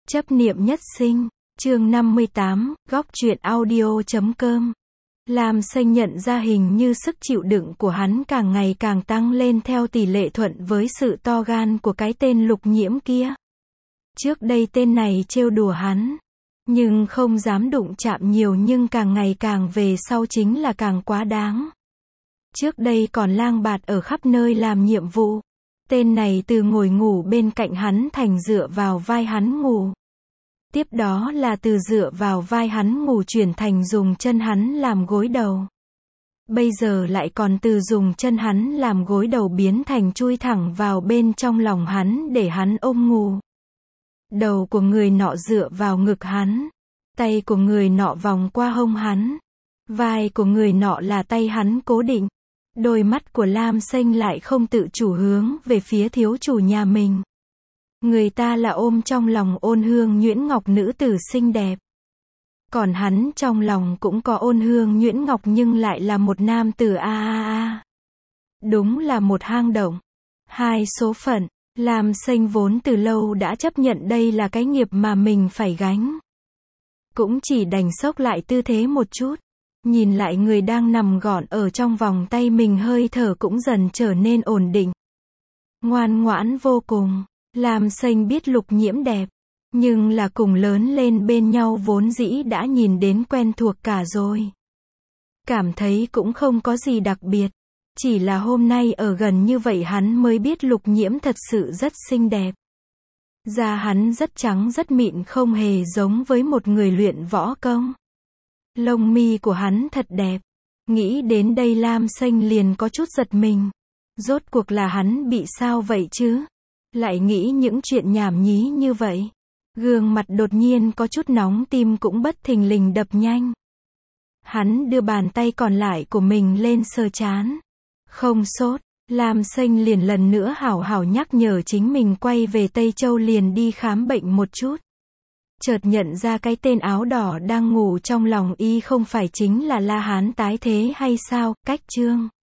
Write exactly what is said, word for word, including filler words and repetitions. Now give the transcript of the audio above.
Chấp niệm nhất sinh, chương năm mươi tám, góc truyện audio chấm com. Lam Xanh nhận ra hình như sức chịu đựng của hắn càng ngày càng tăng lên theo tỷ lệ thuận với sự to gan của cái tên Lục Nhiễm kia. Trước đây tên này trêu đùa hắn, nhưng không dám đụng chạm nhiều, nhưng càng ngày càng về sau chính là càng quá đáng. Trước đây còn lang bạt ở khắp nơi làm nhiệm vụ. Tên này từ ngồi ngủ bên cạnh hắn thành dựa vào vai hắn ngủ. Tiếp đó là từ dựa vào vai hắn ngủ chuyển thành dùng chân hắn làm gối đầu. Bây giờ lại còn từ dùng chân hắn làm gối đầu biến thành chui thẳng vào bên trong lòng hắn để hắn ôm ngủ. Đầu của người nọ dựa vào ngực hắn. Tay của người nọ vòng qua hông hắn. Vai của người nọ là tay hắn cố định. Đôi mắt của Lam Xanh lại không tự chủ hướng về phía thiếu chủ nhà mình. Người ta là ôm trong lòng ôn hương nhuyễn ngọc nữ tử xinh đẹp. Còn hắn trong lòng cũng có ôn hương nhuyễn ngọc nhưng lại là một nam tử a a a. Đúng là một hang động. Hai số phận. Lam Xanh vốn từ lâu đã chấp nhận đây là cái nghiệp mà mình phải gánh. Cũng chỉ đành xốc lại tư thế một chút. Nhìn lại người đang nằm gọn ở trong vòng tay mình, hơi thở cũng dần trở nên ổn định. Ngoan ngoãn vô cùng. Lam Xanh biết Lục Nhiễm đẹp. Nhưng là cùng lớn lên bên nhau vốn dĩ đã nhìn đến quen thuộc cả rồi. Cảm thấy cũng không có gì đặc biệt. Chỉ là hôm nay ở gần như vậy hắn mới biết Lục Nhiễm thật sự rất xinh đẹp. Da hắn rất trắng rất mịn, không hề giống với một người luyện võ công. Lông mi của hắn thật đẹp. Nghĩ đến đây Lam Xanh liền có chút giật mình. Rốt cuộc là hắn bị sao vậy chứ? Lại nghĩ những chuyện nhảm nhí như vậy. Gương mặt đột nhiên có chút nóng, tim cũng bất thình lình đập nhanh. Hắn đưa bàn tay còn lại của mình lên sờ trán. Không sốt. Lam Xanh liền lần nữa hảo hảo nhắc nhở chính mình quay về Tây Châu liền đi khám bệnh một chút. Chợt nhận ra cái tên áo đỏ đang ngủ trong lòng y không phải chính là La Hán tái thế hay sao? Cách chương